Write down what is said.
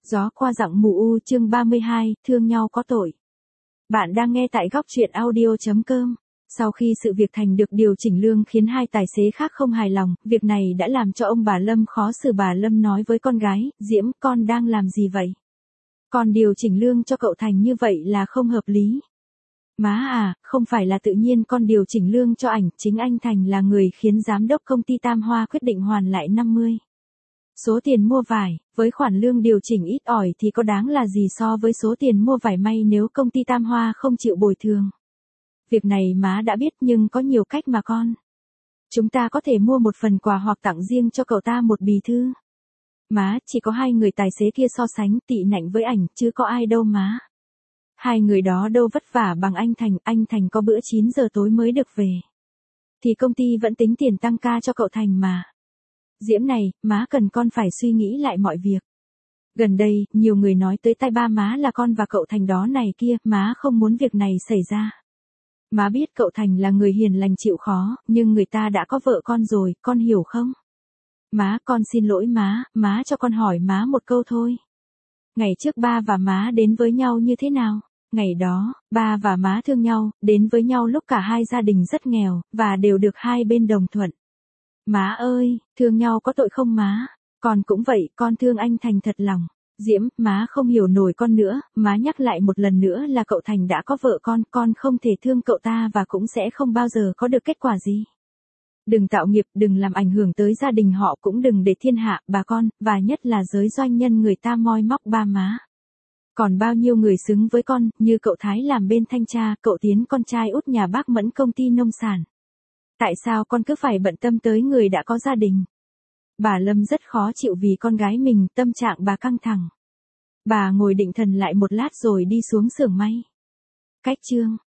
Gió qua dặng mù u chương 32, thương nhau có tội. Bạn đang nghe tại góc truyện audio.com. Sau khi sự việc Thành được điều chỉnh lương khiến hai tài xế khác không hài lòng, việc này đã làm cho ông bà Lâm khó xử. Bà Lâm nói với con gái, Diễm, con đang làm gì vậy? Con điều chỉnh lương cho cậu Thành như vậy là không hợp lý. Má à, không phải là tự nhiên con điều chỉnh lương cho ảnh, chính anh Thành là người khiến giám đốc công ty Tam Hoa quyết định hoàn lại 50 số tiền mua vải, với khoản lương điều chỉnh ít ỏi thì có đáng là gì so với số tiền mua vải may nếu công ty Tam Hoa không chịu bồi thường. Việc này má đã biết nhưng có nhiều cách mà con. Chúng ta có thể mua một phần quà hoặc tặng riêng cho cậu ta một bì thư. Má, chỉ có hai người tài xế kia so sánh tị nạnh với ảnh chứ có ai đâu má. Hai người đó đâu vất vả bằng anh Thành có bữa 9 giờ tối mới được về. Thì công ty vẫn tính tiền tăng ca cho cậu Thành mà. Diễm này, má cần con phải suy nghĩ lại mọi việc. Gần đây, nhiều người nói tới tai ba má là con và cậu Thành đó này kia, má không muốn việc này xảy ra. Má biết cậu Thành là người hiền lành chịu khó, nhưng người ta đã có vợ con rồi, con hiểu không? Má, con xin lỗi má cho con hỏi má một câu thôi. Ngày trước ba và má đến với nhau như thế nào? Ngày đó, ba và má thương nhau, đến với nhau lúc cả hai gia đình rất nghèo, và đều được hai bên đồng thuận. Má ơi, thương nhau có tội không má? Con cũng vậy, con thương anh Thành thật lòng. Diễm, má không hiểu nổi con nữa, má nhắc lại một lần nữa là cậu Thành đã có vợ con không thể thương cậu ta và cũng sẽ không bao giờ có được kết quả gì. Đừng tạo nghiệp, đừng làm ảnh hưởng tới gia đình họ, cũng đừng để thiên hạ, bà con, và nhất là giới doanh nhân người ta moi móc ba má. Còn bao nhiêu người xứng với con, như cậu Thái làm bên thanh tra, cậu Tiến con trai út nhà bác Mẫn công ty nông sản. Tại sao con cứ phải bận tâm tới người đã có gia đình? Bà Lâm rất khó chịu vì con gái mình, tâm trạng bà căng thẳng. Bà ngồi định thần lại một lát rồi đi xuống xưởng may. Cách chương